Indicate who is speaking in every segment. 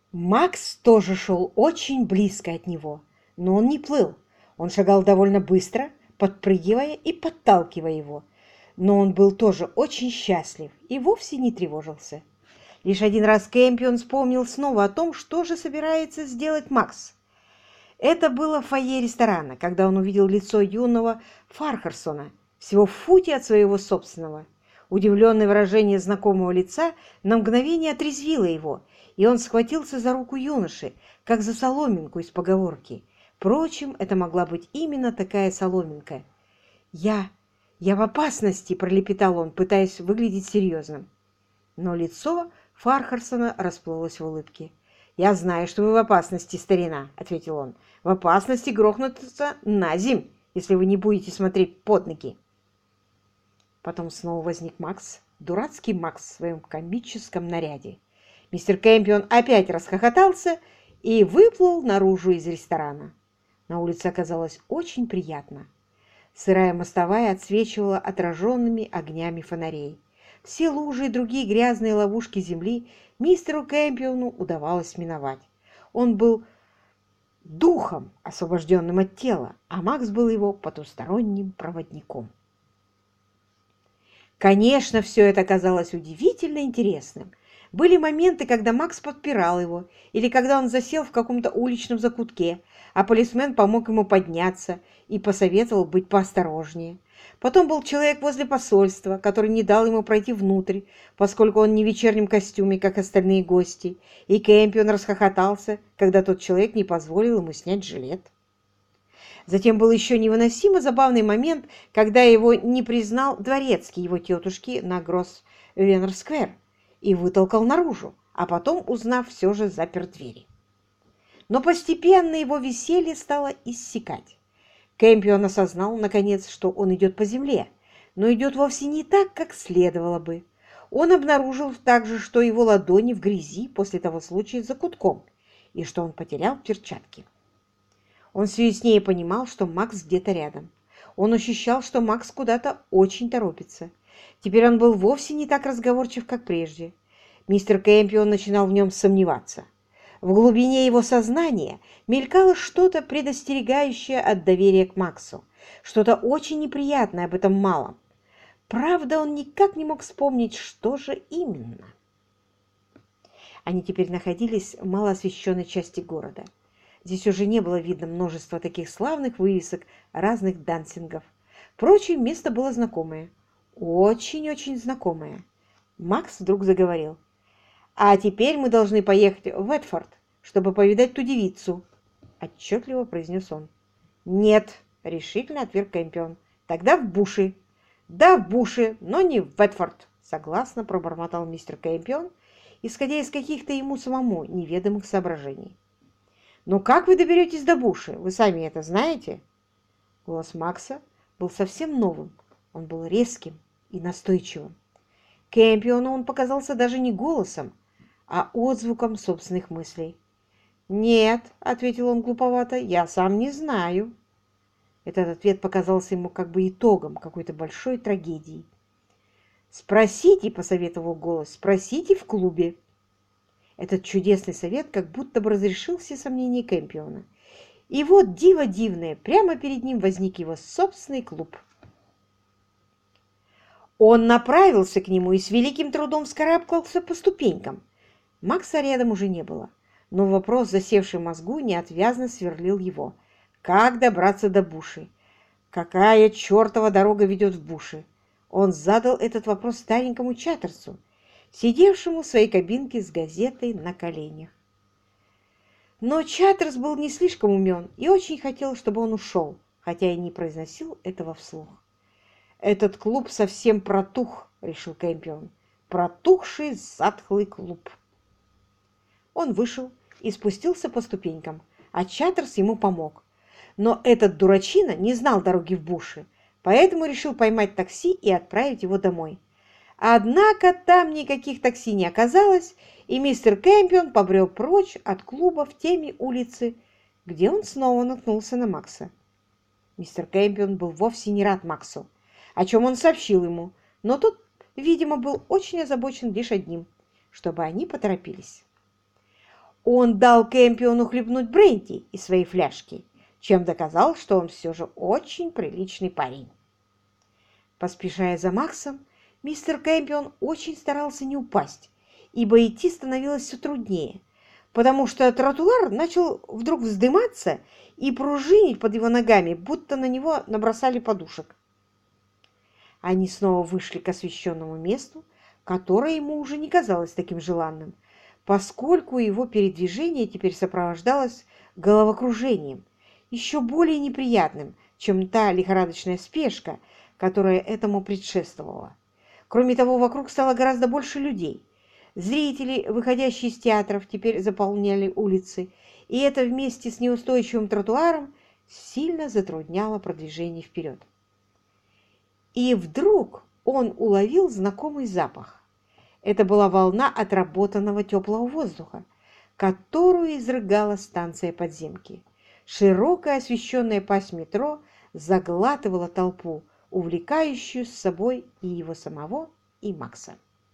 Speaker 1: Макс тоже шел очень близко от него, но он не плыл. Он шагал довольно быстро, подпрыгивая и подталкивая его. Но он был тоже очень счастлив и вовсе не тревожился. Лишь один раз Кэмпион вспомнил снова о том, что же собирается сделать Макс. Это было в фойе ресторана, когда он увидел лицо юного Фархарсона всего в футе от своего собственного. Удивленное выражение знакомого лица на мгновение отрезвило его, и он схватился за руку юноши, как за соломинку из поговорки. Впрочем, это могла быть именно такая соломинка. «Я... я в опасности!» – пролепетал он, пытаясь выглядеть серьезным. Но лицо Фархарсона расплылось в улыбке. «Я знаю, что вы в опасности, старина», — ответил он. «В опасности грохнуться на земь, если вы не будете смотреть под ноги». Потом снова возник Макс, дурацкий Макс в своем комическом наряде. Мистер Кэмпион опять расхохотался и выплыл наружу из ресторана. На улице оказалось очень приятно. Сырая мостовая отсвечивала отраженными огнями фонарей. Все лужи и другие грязные ловушки земли мистеру Кэмпиону удавалось миновать. Он был духом, освобожденным от тела, а Макс был его потусторонним проводником. Конечно, все это казалось удивительно интересным. Были моменты, когда Макс подпирал его, или когда он засел в каком-то уличном закутке, а полисмен помог ему подняться и посоветовал быть поосторожнее. Потом был человек возле посольства, который не дал ему пройти внутрь, поскольку он не в вечернем костюме, как остальные гости, и Кэмпион расхохотался, когда тот человек не позволил ему снять жилет. Затем был еще невыносимо забавный момент, когда его не признал дворецкий его тетушки на Гросс-Веннер-сквер и вытолкал наружу, а потом, узнав, все же запер двери. Но постепенно его веселье стало иссякать. Кэмпион осознал, наконец, что он идет по земле, но идет вовсе не так, как следовало бы. Он обнаружил также, что его ладони в грязи после того случая за кутком, и что он потерял перчатки. Он все яснее понимал, что Макс где-то рядом. Он ощущал, что Макс куда-то очень торопится. Теперь он был вовсе не так разговорчив, как прежде. Мистер Кэмпион начинал в нем сомневаться. В глубине его сознания мелькало что-то, предостерегающее от доверия к Максу, что-то очень неприятное об этом малом. Правда, он никак не мог вспомнить, что же именно. Они теперь находились в малоосвещенной части города. Здесь уже не было видно множества таких славных вывесок разных дансингов. Впрочем, место было знакомое. Очень-очень знакомое. Макс вдруг заговорил. «А теперь мы должны поехать в Эдфорд, чтобы повидать ту девицу», — отчетливо произнес он. «Нет», — решительно отверг Кэмпион. «Тогда в Буши». «Да, в Буши, но не в Эдфорд», — согласно пробормотал мистер Кэмпион, исходя из каких-то ему самому неведомых соображений. «Но как вы доберетесь до Буши? Вы сами это знаете?» Голос Макса был совсем новым. Он был резким и настойчивым. Кэмпиону он показался даже не голосом, а отзвуком собственных мыслей. «Нет», — ответил он глуповато, — «я сам не знаю». Этот ответ показался ему как бы итогом какой-то большой трагедии. «Спросите», — посоветовал голос, — «спросите в клубе». Этот чудесный совет как будто бы разрешил все сомнения Кэмпиона. И вот диво дивное, прямо перед ним возник его собственный клуб. Он направился к нему и с великим трудом вскарабкался по ступенькам. Макса рядом уже не было, но вопрос, засевший в мозгу, неотвязно сверлил его. Как добраться до Буши? Какая чертова дорога ведет в Буши? Он задал этот вопрос старенькому Чаттерсу, сидевшему в своей кабинке с газетой на коленях. Но Чаттерс был не слишком умен и очень хотел, чтобы он ушел, хотя и не произносил этого вслух. «Этот клуб совсем протух», — решил Кэмпион. «Протухший затхлый клуб». Он вышел и спустился по ступенькам, а Чаттерс ему помог. Но этот дурачина не знал дороги в Буши, поэтому решил поймать такси и отправить его домой. Однако там никаких такси не оказалось, и мистер Кэмпион побрел прочь от клуба в теме улицы, где он снова наткнулся на Макса. Мистер Кэмпион был вовсе не рад Максу, о чем он сообщил ему, но тот, видимо, был очень озабочен лишь одним, чтобы они поторопились. Он дал Кэмпиону хлебнуть бренди из своей фляжки, чем доказал, что он все же очень приличный парень. Поспешая за Максом, мистер Кэмпион очень старался не упасть, ибо идти становилось все труднее, потому что тротуар начал вдруг вздыматься и пружинить под его ногами, будто на него набросали подушек. Они снова вышли к освещенному месту, которое ему уже не казалось таким желанным, поскольку его передвижение теперь сопровождалось головокружением, еще более неприятным, чем та лихорадочная спешка, которая этому предшествовала. Кроме того, вокруг стало гораздо больше людей. Зрители, выходящие из театров, теперь заполняли улицы, и это вместе с неустойчивым тротуаром сильно затрудняло продвижение вперед. И вдруг он уловил знакомый запах. Это была волна отработанного теплого воздуха, которую изрыгала станция подземки. Широкая освещенная пасть метро заглатывала толпу, увлекающую с собой и его самого, и Макса.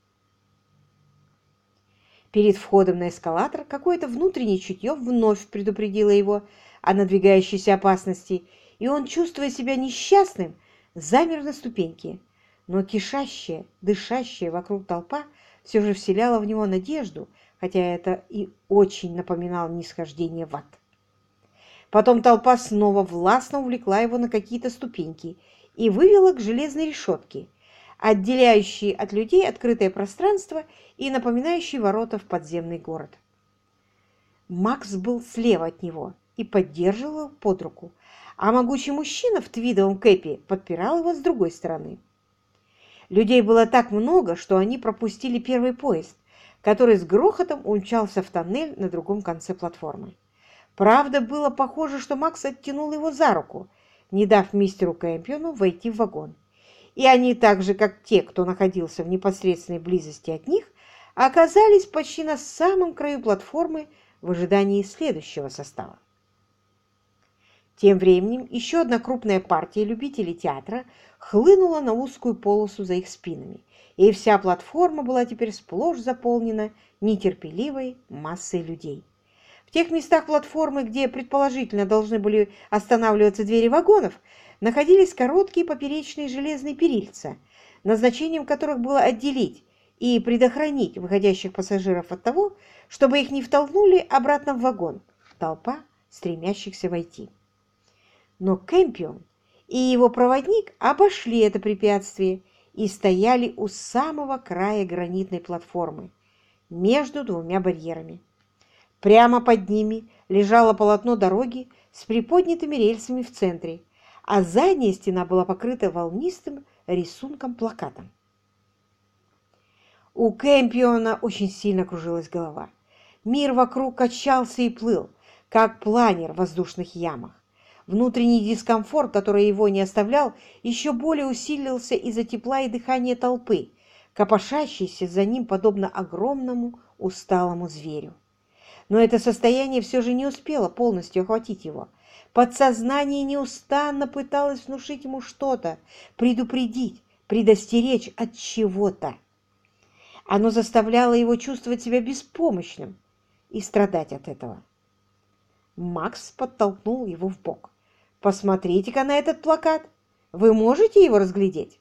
Speaker 1: Перед входом на эскалатор какое-то внутреннее чутье вновь предупредило его о надвигающейся опасности, и он, чувствуя себя несчастным, замер на ступеньке. Но кишащая, дышащая вокруг толпа все же вселяла в него надежду, хотя это и очень напоминало нисхождение в ад. Потом толпа снова властно увлекла его на какие-то ступеньки и вывела к железной решетке, отделяющей от людей открытое пространство и напоминающей ворота в подземный город. Макс был слева от него и поддерживал его под руку, а могучий мужчина в твидовом кэпе подпирал его с другой стороны. Людей было так много, что они пропустили первый поезд, который с грохотом умчался в тоннель на другом конце платформы. Правда, было похоже, что Макс оттянул его за руку, не дав мистеру Кэмпиону войти в вагон. И они, так же как те, кто находился в непосредственной близости от них, оказались почти на самом краю платформы в ожидании следующего состава. Тем временем еще одна крупная партия любителей театра хлынула на узкую полосу за их спинами, и вся платформа была теперь сплошь заполнена нетерпеливой массой людей. В тех местах платформы, где предположительно должны были останавливаться двери вагонов, находились короткие поперечные железные перильца, назначением которых было отделить и предохранить выходящих пассажиров от того, чтобы их не втолкнули обратно в вагон толпа, стремящихся войти. Но Кэмпион и его проводник обошли это препятствие и стояли у самого края гранитной платформы, между двумя барьерами. Прямо под ними лежало полотно дороги с приподнятыми рельсами в центре, а задняя стена была покрыта волнистым рисунком-плакатом. У Кэмпиона очень сильно кружилась голова. Мир вокруг качался и плыл, как планер в воздушных ямах. Внутренний дискомфорт, который его не оставлял, еще более усилился из-за тепла и дыхания толпы, копошащейся за ним подобно огромному усталому зверю. Но это состояние все же не успело полностью охватить его. Подсознание неустанно пыталось внушить ему что-то, предупредить, предостеречь от чего-то. Оно заставляло его чувствовать себя беспомощным и страдать от этого. Макс подтолкнул его в бок. «Посмотрите-ка на этот плакат. Вы можете его разглядеть?»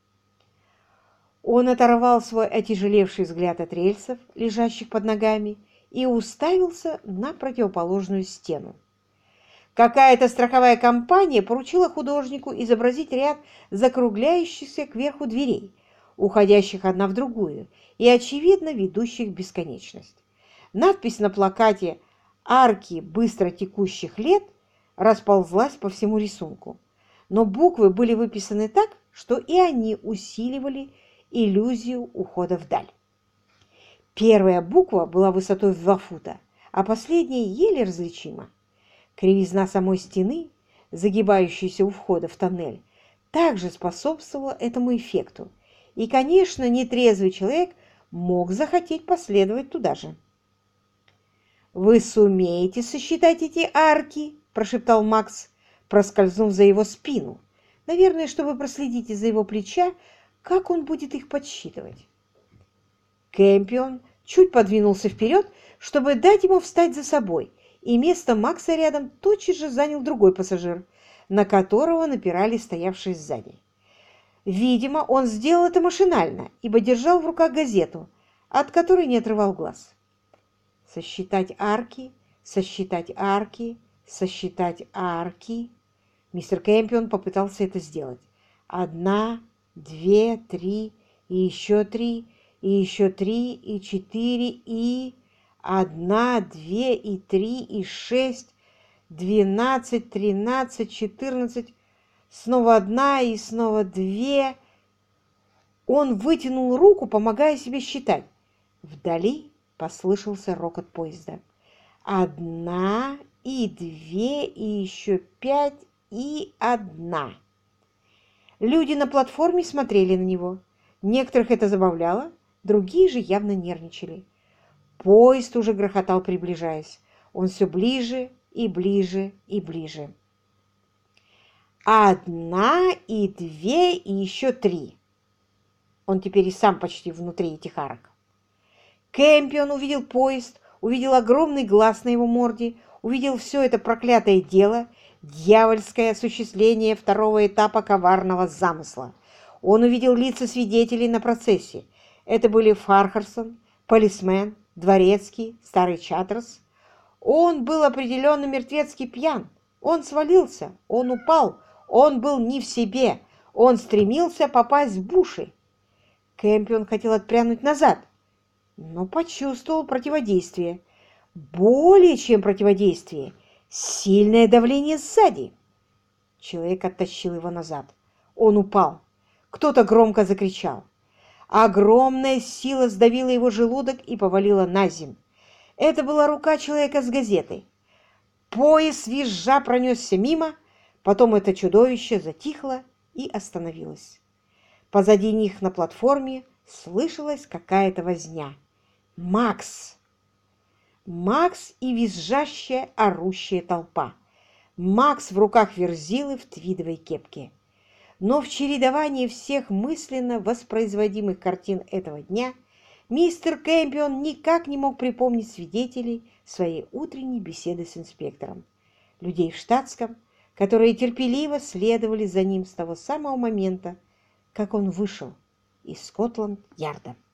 Speaker 1: Он оторвал свой отяжелевший взгляд от рельсов, лежащих под ногами, и уставился на противоположную стену. Какая-то страховая компания поручила художнику изобразить ряд закругляющихся кверху дверей, уходящих одна в другую и, очевидно, ведущих в бесконечность. Надпись на плакате «Арки быстро текущих лет» расползлась по всему рисунку, но буквы были выписаны так, что и они усиливали иллюзию ухода вдаль. Первая буква была высотой в 2 фута, а последняя еле различима. Кривизна самой стены, загибающейся у входа в тоннель, также способствовала этому эффекту, и, конечно, нетрезвый человек мог захотеть последовать туда же. «Вы сумеете сосчитать эти арки?» – прошептал Макс, проскользнув за его спину, наверное, чтобы проследить из-за его плеча, как он будет их подсчитывать. Кэмпион чуть подвинулся вперед, чтобы дать ему встать за собой, и место Макса рядом тотчас же занял другой пассажир, на которого напирали стоявшие сзади. Видимо, он сделал это машинально, ибо держал в руках газету, от которой не отрывал глаз. Сосчитать арки, сосчитать арки, сосчитать арки. Мистер Кэмпион попытался это сделать. 1, 2, 3, и еще 3, и еще 3, и 4, и 1, 2, и 3, и 6, 12, 13, 14, снова 1 и снова 2. Он вытянул руку, помогая себе считать. Вдали послышался рокот поезда. 1, и 2, и еще 5, и 1. Люди на платформе смотрели на него. Некоторых это забавляло, другие же явно нервничали. Поезд уже грохотал, приближаясь. Он все ближе и ближе и ближе. 1, и 2, и еще 3. Он теперь и сам почти внутри этих арок. Кэмпион увидел поезд, увидел огромный глаз на его морде, увидел все это проклятое дело, дьявольское осуществление второго этапа коварного замысла. Он увидел лица свидетелей на процессе. Это были Фархарсон, полисмен, дворецкий, старый Чаттерс. Он был определенно мертвецки пьян. Он свалился, он упал, он был не в себе. Он стремился попасть в буши. Кэмпион хотел отпрянуть назад, но почувствовал противодействие. Более чем противодействие. Сильное давление сзади. Человек оттащил его назад. Он упал. Кто-то громко закричал. Огромная сила сдавила его желудок и повалила на землю. Это была рука человека с газетой. Поезд визжа пронесся мимо, потом это чудовище затихло и остановилось. Позади них на платформе слышалась какая-то возня. Макс! Макс и визжащая, орущая толпа. Макс в руках Верзилы в твидовой кепке. Но в чередовании всех мысленно воспроизводимых картин этого дня мистер Кэмпион никак не мог припомнить свидетелей своей утренней беседы с инспектором. Людей в штатском, которые терпеливо следовали за ним с того самого момента, как он вышел из Скотланд-Ярда.